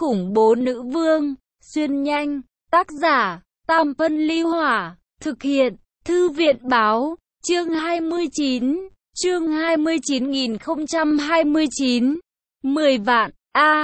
khủng bố nữ vương, xuyên nhanh, tác giả, Tam Phân Ly Hỏa, thực hiện, Thư viện Báo, chương 29, chương 29.029, 10 vạn,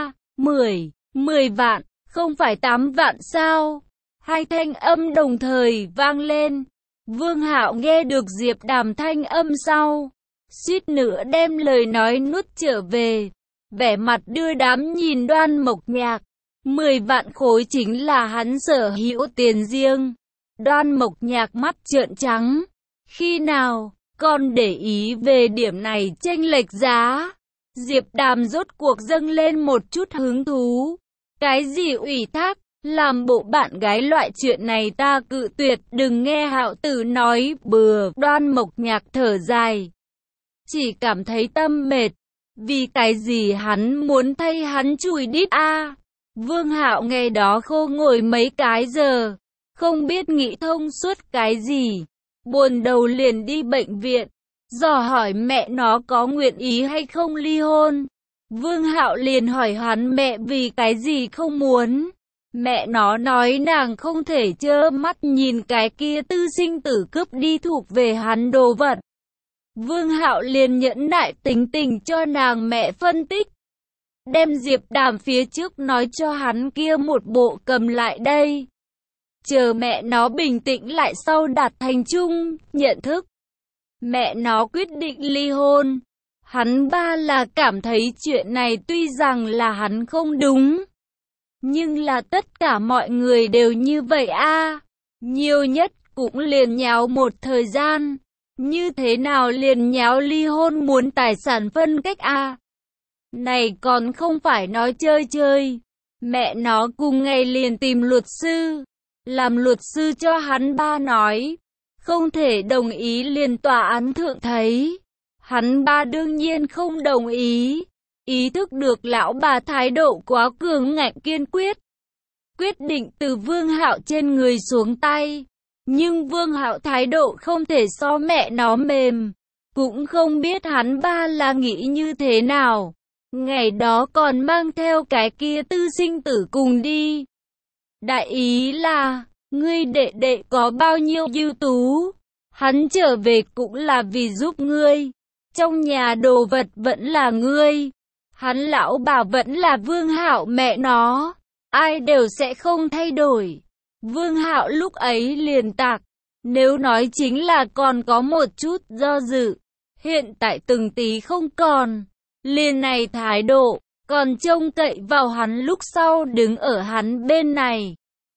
10 vạn, không phải 8 vạn sao? Hai thanh âm đồng thời vang lên. Vương Hạo nghe được Diệp Đàm thanh âm sau, suýt nữa đem lời nói nuốt trở về, vẻ mặt đưa đám nhìn Đoan Mộc Nhạc. 10 vạn khối chính là hắn sở hữu tiền riêng. Đoan Mộc Nhạc mắt trợn trắng, khi nào còn để ý về điểm này chênh lệch giá? Diệp Đàm rốt cuộc dâng lên một chút hứng thú. Cái gì ủy thác, làm bộ bạn gái loại chuyện này ta cự tuyệt, đừng nghe Hạo Tử nói bừa. Đoan Mộc Nhạc thở dài, chỉ cảm thấy tâm mệt. Vì cái gì hắn muốn thay hắn chùi đít a? Vương Hạo nghe đó khô ngồi mấy cái giờ, không biết nghĩ thông suốt cái gì, buồn đầu liền đi bệnh viện, dò hỏi mẹ nó có nguyện ý hay không ly hôn. Vương Hạo liền hỏi hắn mẹ vì cái gì không muốn. Mẹ nó nói nàng không thể trơ mắt nhìn cái kia tư sinh tử cướp đi thuộc về hắn đồ vật. Vương Hạo liền nhẫn nại tính tình cho nàng mẹ phân tích, đem Diệp Đàm phía trước nói cho hắn kia một bộ cầm lại đây. Chờ mẹ nó bình tĩnh lại sau đạt thành chung nhận thức, mẹ nó quyết định ly hôn. Hắn ba là cảm thấy chuyện này tuy rằng là hắn không đúng, nhưng là tất cả mọi người đều như vậy a. Nhiều nhất cũng liền nháo một thời gian, như thế nào liền nháo ly hôn muốn tài sản phân cách a. Này còn không phải nói chơi chơi. Mẹ nó cùng ngày liền tìm luật sư, làm luật sư cho hắn ba nói, không thể đồng ý liền tòa án thượng thấy. Hắn ba đương nhiên không đồng ý, ý thức được lão bà thái độ quá cường ngạnh kiên quyết, quyết định từ Vương Hạo trên người xuống tay. Nhưng Vương Hạo thái độ không thể so mẹ nó mềm, cũng không biết hắn ba là nghĩ như thế nào. Ngày đó còn mang theo cái kia tư sinh tử cùng đi. Đại ý là, ngươi đệ đệ có bao nhiêu ưu tú, hắn trở về cũng là vì giúp ngươi. Trong nhà đồ vật vẫn là ngươi, hắn lão bà vẫn là Vương Hạo mẹ nó, ai đều sẽ không thay đổi. Vương Hạo lúc ấy liền tạc, nếu nói chính là còn có một chút do dự, hiện tại từng tí không còn. Liền này thái độ, còn trông cậy vào hắn lúc sau đứng ở hắn bên này.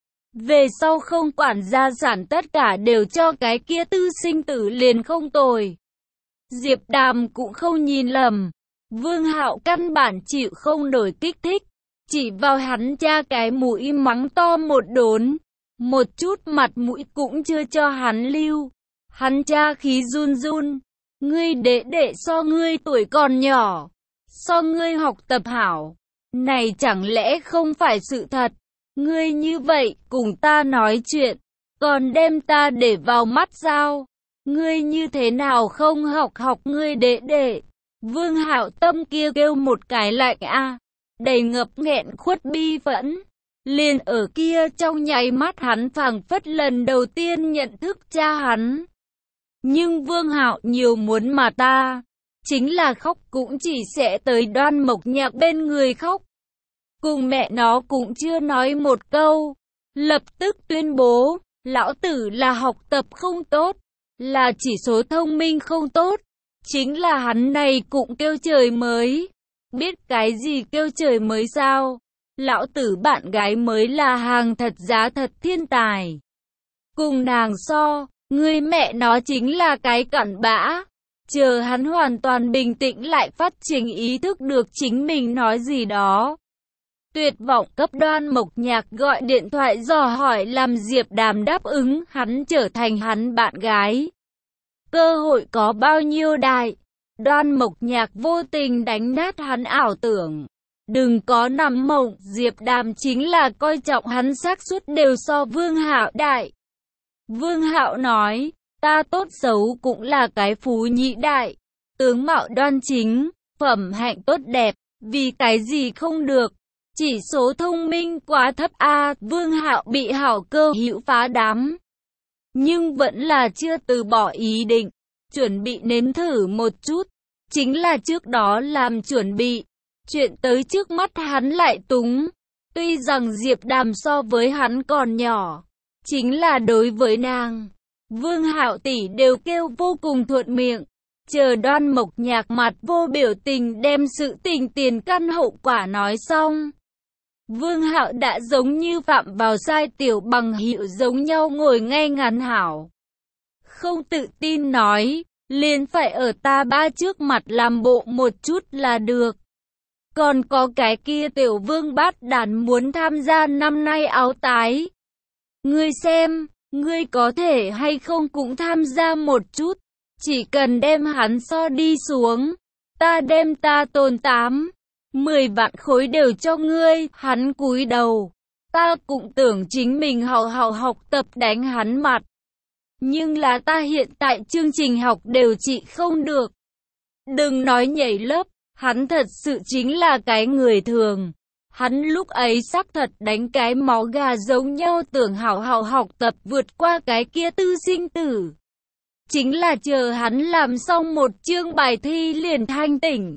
Về sau không quản gia sản tất cả đều cho cái kia tư sinh tử liền không tồi. Diệp Đàm cũng không nhìn lầm, Vương Hạo căn bản chịu không nổi kích thích, chỉ vào hắn cha cái mũi mắng to một đốn, một chút mặt mũi cũng chưa cho hắn lưu. Hắn cha khí run run, ngươi đệ đệ so ngươi tuổi còn nhỏ, so ngươi học tập hảo, này chẳng lẽ không phải sự thật? Ngươi như vậy cùng ta nói chuyện, còn đem ta để vào mắt sao? Ngươi như thế nào không học ngươi đệ đệ? Vương Hạo tâm kia kêu một cái lạnh a, đầy ngập nghẹn khuất bi phẫn. Liền ở kia trong nháy mắt hắn phảng phất lần đầu tiên nhận thức cha hắn. Nhưng Vương Hạo nhiều muốn mà ta, chính là khóc cũng chỉ sẽ tới Đoan Mộc Nhạc bên người khóc. Cùng mẹ nó cũng chưa nói một câu, lập tức tuyên bố, lão tử là học tập không tốt, là chỉ số thông minh không tốt. Chính là hắn này cũng kêu trời mới. Biết cái gì kêu trời mới sao? Lão tử bạn gái mới là hàng thật giá thật thiên tài. Cùng nàng so, người mẹ nó chính là cái cặn bã. Chờ hắn hoàn toàn bình tĩnh lại phát triển ý thức được chính mình nói gì đó. Tuyệt vọng cấp Đoan Mộc Nhạc gọi điện thoại dò hỏi làm Diệp Đàm đáp ứng hắn trở thành hắn bạn gái. Cơ hội có bao nhiêu đại? Đoan Mộc Nhạc vô tình đánh nát hắn ảo tưởng. Đừng có nằm mộng, Diệp Đàm chính là coi trọng hắn xác suất đều so Vương Hạo đại. Vương Hạo nói, ta tốt xấu cũng là cái phú nhị đại, tướng mạo đoan chính, phẩm hạnh tốt đẹp, vì cái gì không được? Chỉ số thông minh quá thấp a. Vương Hạo bị hảo cơ hữu phá đám, nhưng vẫn là chưa từ bỏ ý định, chuẩn bị nếm thử một chút. Chính là trước đó làm chuẩn bị, chuyện tới trước mắt hắn lại túng. Tuy rằng Diệp Đàm so với hắn còn nhỏ, chính là đối với nàng, Vương Hạo tỷ đều kêu vô cùng thuận miệng. Chờ Đoan Mộc Nhạc mặt vô biểu tình đem sự tình tiền căn hậu quả nói xong, Vương Hạo đã giống như phạm vào sai tiểu bằng hữu giống nhau ngồi ngay ngắn hảo. Không tự tin nói, liền phải ở ta ba trước mặt làm bộ một chút là được. Còn có cái kia tiểu vương bát đàn muốn tham gia năm nay áo tái. Ngươi xem, ngươi có thể hay không cũng tham gia một chút. Chỉ cần đem hắn so đi xuống, ta đem ta tồn 10 vạn khối đều cho ngươi. Hắn cúi đầu, ta cũng tưởng chính mình hào học tập đánh hắn mặt. Nhưng là ta hiện tại chương trình học đều trị không được. Đừng nói nhảy lớp, hắn thật sự chính là cái người thường. Hắn lúc ấy xác thật đánh cái máu gà giống nhau, tưởng hảo học tập vượt qua cái kia tư sinh tử. Chính là chờ hắn làm xong một chương bài thi liền thanh tỉnh.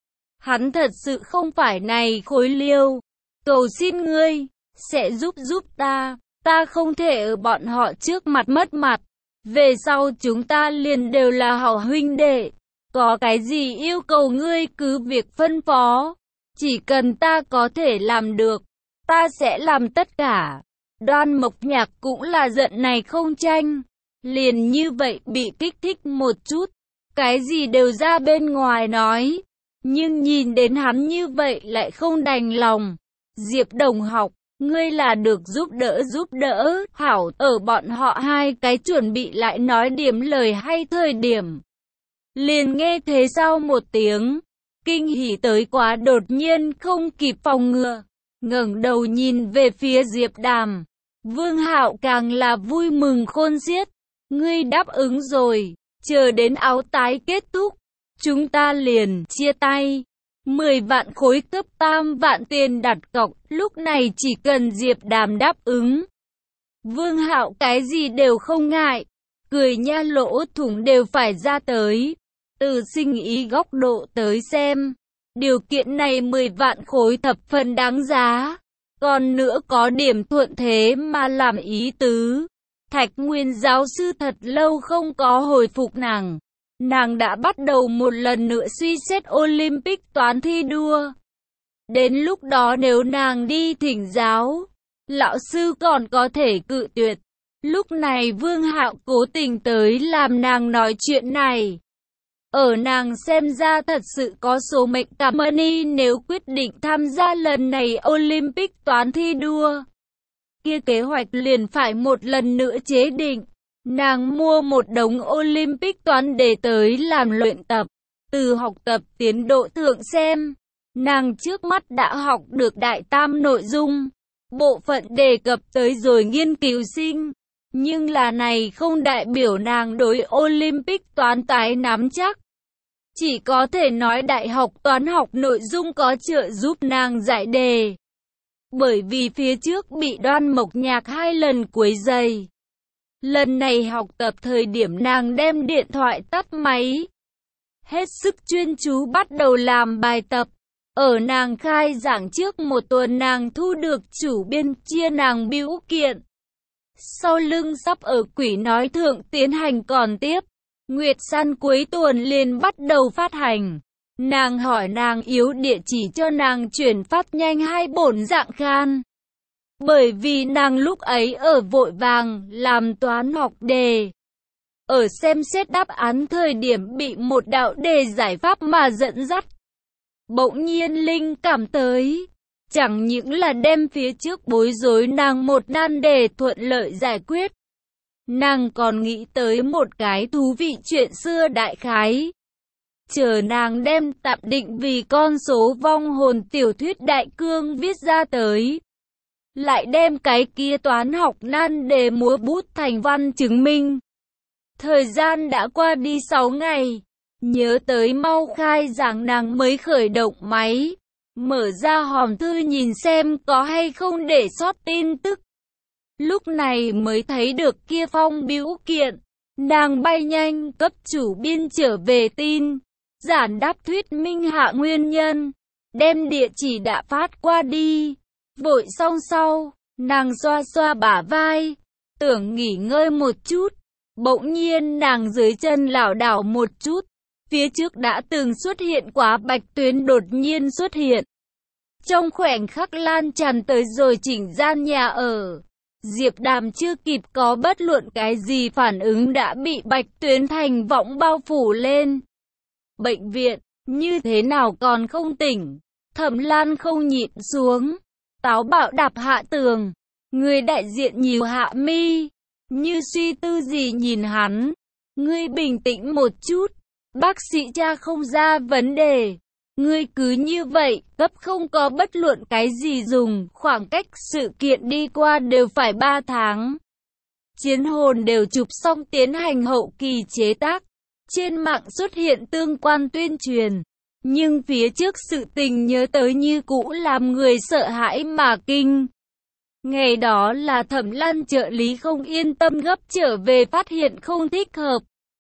Hắn thật sự không phải này khối liêu. Cầu xin ngươi, sẽ giúp ta. Ta không thể ở bọn họ trước mặt mất mặt. Về sau chúng ta liền đều là hảo huynh đệ. Có cái gì yêu cầu ngươi cứ việc phân phó. Chỉ cần ta có thể làm được, ta sẽ làm tất cả. Đoan Mộc Nhạc cũng là giận này không tranh. Liền như vậy bị kích thích một chút. Cái gì đều ra bên ngoài nói. Nhưng nhìn đến hắn như vậy lại không đành lòng. Diệp đồng học, ngươi là được giúp đỡ. Hảo, ở bọn họ hai cái chuẩn bị lại nói điểm lời hay thời điểm. Liền nghe thế sau một tiếng. Kinh hỉ tới quá đột nhiên không kịp phòng ngừa. Ngẩng đầu nhìn về phía Diệp Đàm. Vương Hạo càng là vui mừng khôn xiết. Ngươi đáp ứng rồi. Chờ đến áo tái kết thúc, chúng ta liền chia tay. 10 vạn khối cấp 3 vạn tiền đặt cọc. Lúc này chỉ cần Diệp Đàm đáp ứng, Vương Hạo cái gì đều không ngại. Cười nha, lỗ thủng đều phải ra tới. Từ sinh ý góc độ tới xem, điều kiện này 10 vạn khối thập phần đáng giá. Còn nữa có điểm thuận thế mà làm ý tứ. Thạch Nguyên giáo sư thật lâu không có hồi phục nàng. Nàng đã bắt đầu một lần nữa suy xét Olympic toán thi đua. Đến lúc đó nếu nàng đi thỉnh giáo, lão sư còn có thể cự tuyệt. Lúc này Vương Hạo cố tình tới làm nàng nói chuyện này. Ở nàng xem ra thật sự có số mệnh cảm ơn y nếu quyết định tham gia lần này Olympic toán thi đua. Kia kế hoạch liền phải một lần nữa chế định. Nàng mua một đống Olympic toán để tới làm luyện tập. Từ học tập tiến độ thượng xem, nàng trước mắt đã học được đại tam nội dung. Bộ phận đề cập tới rồi nghiên cứu sinh. Nhưng là này không đại biểu nàng đối Olympic toán tái nắm chắc. Chỉ có thể nói đại học toán học nội dung có trợ giúp nàng giải đề. Bởi vì phía trước bị Đoan Mộc Nhạc 2 lần quấy rầy. Lần này học tập thời điểm nàng đem điện thoại tắt máy. Hết sức chuyên chú bắt đầu làm bài tập. Ở nàng khai giảng trước một tuần nàng thu được chủ biên chia nàng bưu kiện. Sau lưng sắp ở quỷ nói thượng tiến hành còn tiếp. Nguyệt Săn cuối tuần liền bắt đầu phát hành. Nàng hỏi nàng yếu địa chỉ cho nàng chuyển phát nhanh 2 bổn dạng khan. Bởi vì nàng lúc ấy ở vội vàng làm toán học đề. Ở xem xét đáp án thời điểm bị một đạo đề giải pháp mà dẫn dắt. Bỗng nhiên linh cảm tới. Chẳng những là đem phía trước bối rối nàng một nan đề thuận lợi giải quyết. Nàng còn nghĩ tới một cái thú vị chuyện xưa đại khái. Chờ nàng đem tạm định vì con số vong hồn tiểu thuyết đại cương viết ra tới. Lại đem cái kia toán học nan đề múa bút thành văn chứng minh. Thời gian đã qua đi 6 ngày. Nhớ tới mau khai giảng nàng mới khởi động máy. mở ra hòm thư nhìn xem có hay không để sót tin tức. Lúc này mới thấy được kia phong bưu kiện. Nàng bay nhanh cấp chủ biên trở về tin, giản đáp thuyết minh hạ nguyên nhân, đem địa chỉ đã phát qua đi. Vội xong sau, nàng xoa xoa bả vai, tưởng nghỉ ngơi một chút. Bỗng nhiên nàng dưới chân lảo đảo một chút, phía trước đã từng xuất hiện quá bạch tuyến đột nhiên xuất hiện. Trong khoảnh khắc lan tràn tới rồi chỉnh gian nhà ở. Diệp Đàm chưa kịp có bất luận cái gì phản ứng đã bị bạch tuyến thành võng bao phủ lên. Bệnh viện, như thế nào còn không tỉnh? Thẩm Lan không nhịn xuống, táo bạo đạp hạ tường. Người đại diện nhíu hạ mi, như suy tư gì nhìn hắn. Ngươi bình tĩnh một chút, bác sĩ tra không ra vấn đề. Ngươi cứ như vậy, cấp không có bất luận cái gì dùng, khoảng cách sự kiện đi qua đều phải 3 tháng. Chiến hồn đều chụp xong tiến hành hậu kỳ chế tác. Trên mạng xuất hiện tương quan tuyên truyền. Nhưng phía trước sự tình nhớ tới như cũ làm người sợ hãi mà kinh. Ngày đó là Thẩm Lan trợ lý không yên tâm gấp trở về phát hiện không thích hợp.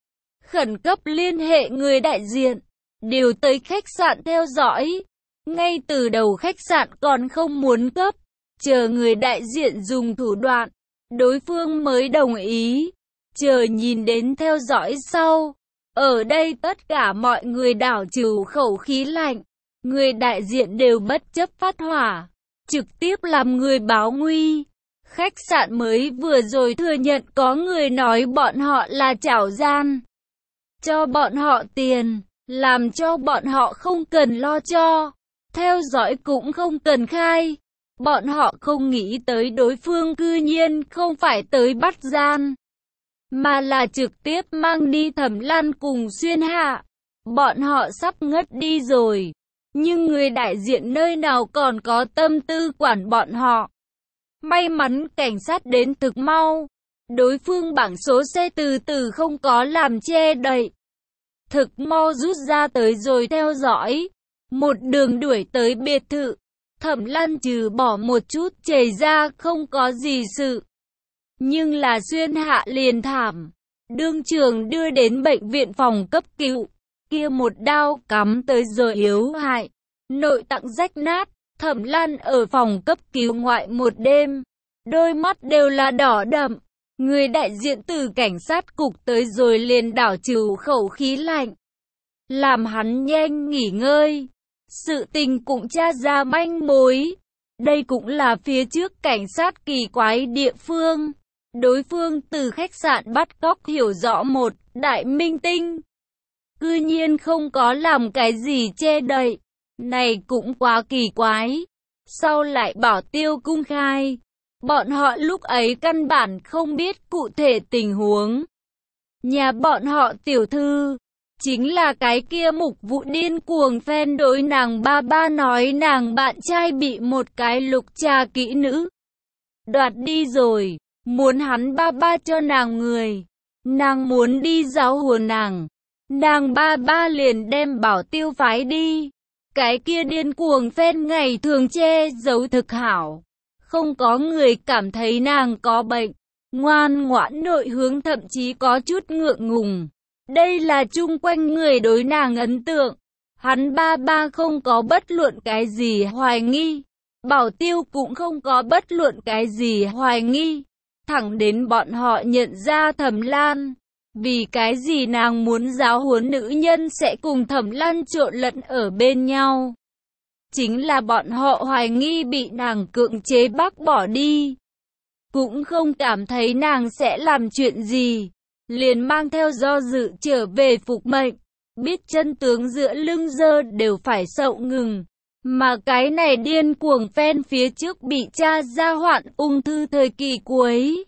Khẩn cấp liên hệ người đại diện. Điều tới khách sạn theo dõi. Ngay từ đầu khách sạn còn không muốn cấp. Chờ người đại diện dùng thủ đoạn. Đối phương mới đồng ý. Chờ nhìn đến theo dõi sau. Ở đây tất cả mọi người đảo trừ khẩu khí lạnh. Người đại diện đều bất chấp phát hỏa. Trực tiếp làm người báo nguy. Khách sạn mới vừa rồi thừa nhận có người nói bọn họ là trảo gian. Cho bọn họ tiền. Làm cho bọn họ không cần lo cho. Theo dõi cũng không cần khai. Bọn họ không nghĩ tới đối phương cư nhiên không phải tới bắt gian. Mà là trực tiếp mang đi Thẩm Lan cùng Xuyên Hạ. Bọn họ sắp ngất đi rồi. Nhưng người đại diện nơi nào còn có tâm tư quản bọn họ. May mắn cảnh sát đến thực mau. Đối phương bảng số xe từ từ không có làm che đậy. Thực mau rút ra tới rồi theo dõi. Một đường đuổi tới biệt thự. Thẩm Lan trừ bỏ một chút chảy ra không có gì sự. Nhưng là Xuyên Hạ liền thảm. Đương trường đưa đến bệnh viện phòng cấp cứu. Kia một đao cắm tới rồi yếu hại. Nội tạng rách nát. Thẩm Lan ở phòng cấp cứu ngoại một đêm. Đôi mắt đều là đỏ đậm. Người đại diện từ cảnh sát cục tới rồi liền đảo trừ khẩu khí lạnh. Làm hắn nhanh nghỉ ngơi. Sự tình cũng tra ra manh mối. Đây cũng là phía trước cảnh sát kỳ quái địa phương. Đối phương từ khách sạn bắt cóc hiểu rõ một đại minh tinh. Cư nhiên không có làm cái gì che đậy. Này cũng quá kỳ quái. Sau lại bảo Tiêu Cung khai. Bọn họ lúc ấy căn bản không biết cụ thể tình huống. Nhà bọn họ tiểu thư. Chính là cái kia mục vụ điên cuồng phen đối nàng ba ba nói nàng bạn trai bị một cái lục trà kỹ nữ đoạt đi rồi. Muốn hắn ba ba cho nàng người. Nàng muốn đi giáo huấn nàng. Nàng ba ba liền đem Bảo Tiêu phái đi. Cái kia điên cuồng phen ngày thường che giấu thực hảo. Không có người cảm thấy nàng có bệnh. Ngoan ngoãn nội hướng thậm chí có chút ngượng ngùng. Đây là chung quanh người đối nàng ấn tượng. Hắn ba ba không có bất luận cái gì hoài nghi. Bảo Tiêu cũng không có bất luận cái gì hoài nghi. Thẳng đến bọn họ nhận ra Thẩm Lan. Vì cái gì nàng muốn giáo huấn nữ nhân sẽ cùng Thẩm Lan trộn lẫn ở bên nhau. Chính là bọn họ hoài nghi bị nàng cưỡng chế bác bỏ đi. Cũng không cảm thấy nàng sẽ làm chuyện gì. Liền mang theo do dự trở về phục mệnh. Biết chân tướng giữa lưng dơ đều phải sậu ngừng. Mà cái này điên cuồng phen phía trước bị tra ra hoạn ung thư thời kỳ cuối.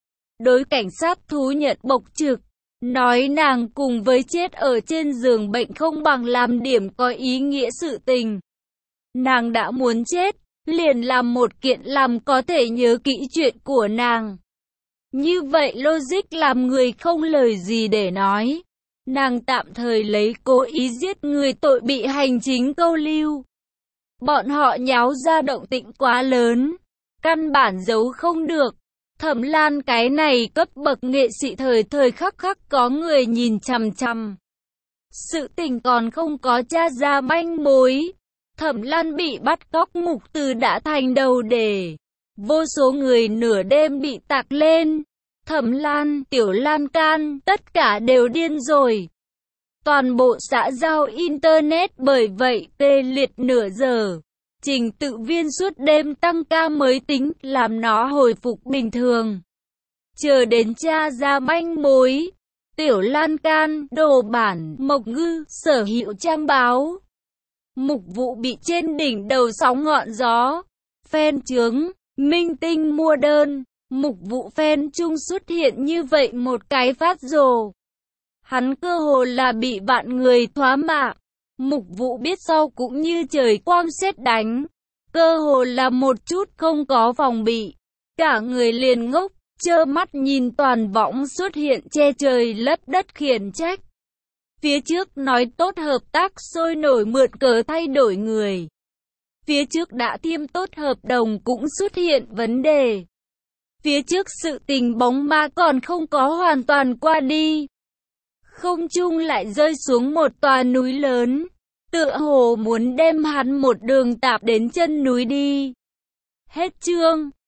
Đối cảnh sát thú nhận bộc trực. Nói nàng cùng với chết ở trên giường bệnh không bằng làm điểm có ý nghĩa sự tình. Nàng đã muốn chết, liền làm một kiện làm có thể nhớ kỹ chuyện của nàng. Như vậy logic làm người không lời gì để nói. Nàng tạm thời lấy cố ý giết người tội bị hành chính câu lưu. Bọn họ nháo ra động tĩnh quá lớn, căn bản giấu không được. Thẩm Lan cái này cấp bậc nghệ sĩ thời thời khắc khắc có người nhìn chằm chằm. Sự tình còn không có tra ra manh mối. Thẩm Lan bị bắt cóc Mục Từ đã thành đầu đề. Vô số người nửa đêm bị tạc lên. Thẩm Lan, Tiểu Lan Can, tất cả đều điên rồi. Toàn bộ xã giao Internet bởi vậy tê liệt nửa giờ. Trình Tự Viên suốt đêm tăng ca mới tính làm nó hồi phục bình thường. Chờ đến tra ra manh mối. Tiểu Lan Can, Đồ Bản, Mộc Ngư, Sở Hữu trang báo. Mục Vụ bị trên đỉnh đầu sóng ngọn gió. Fan chướng, minh tinh mua đơn. Mục Vụ fan chung xuất hiện như vậy một cái phát rồ. Hắn cơ hồ là bị vạn người thoá mạ. Mục Vụ biết sau cũng như trời quang sét đánh. Cơ hồ là một chút không có phòng bị. Cả người liền ngốc, trơ mắt nhìn toàn võng xuất hiện che trời lấp đất khiển trách. Phía trước nói tốt hợp tác sôi nổi mượn cớ thay đổi người. Phía trước đã tiêm tốt hợp đồng cũng xuất hiện vấn đề. Phía trước sự tình bóng ma còn không có hoàn toàn qua đi. Không trung lại rơi xuống một tòa núi lớn. Tựa hồ muốn đem hắn một đường tạp đến chân núi đi. Hết chương.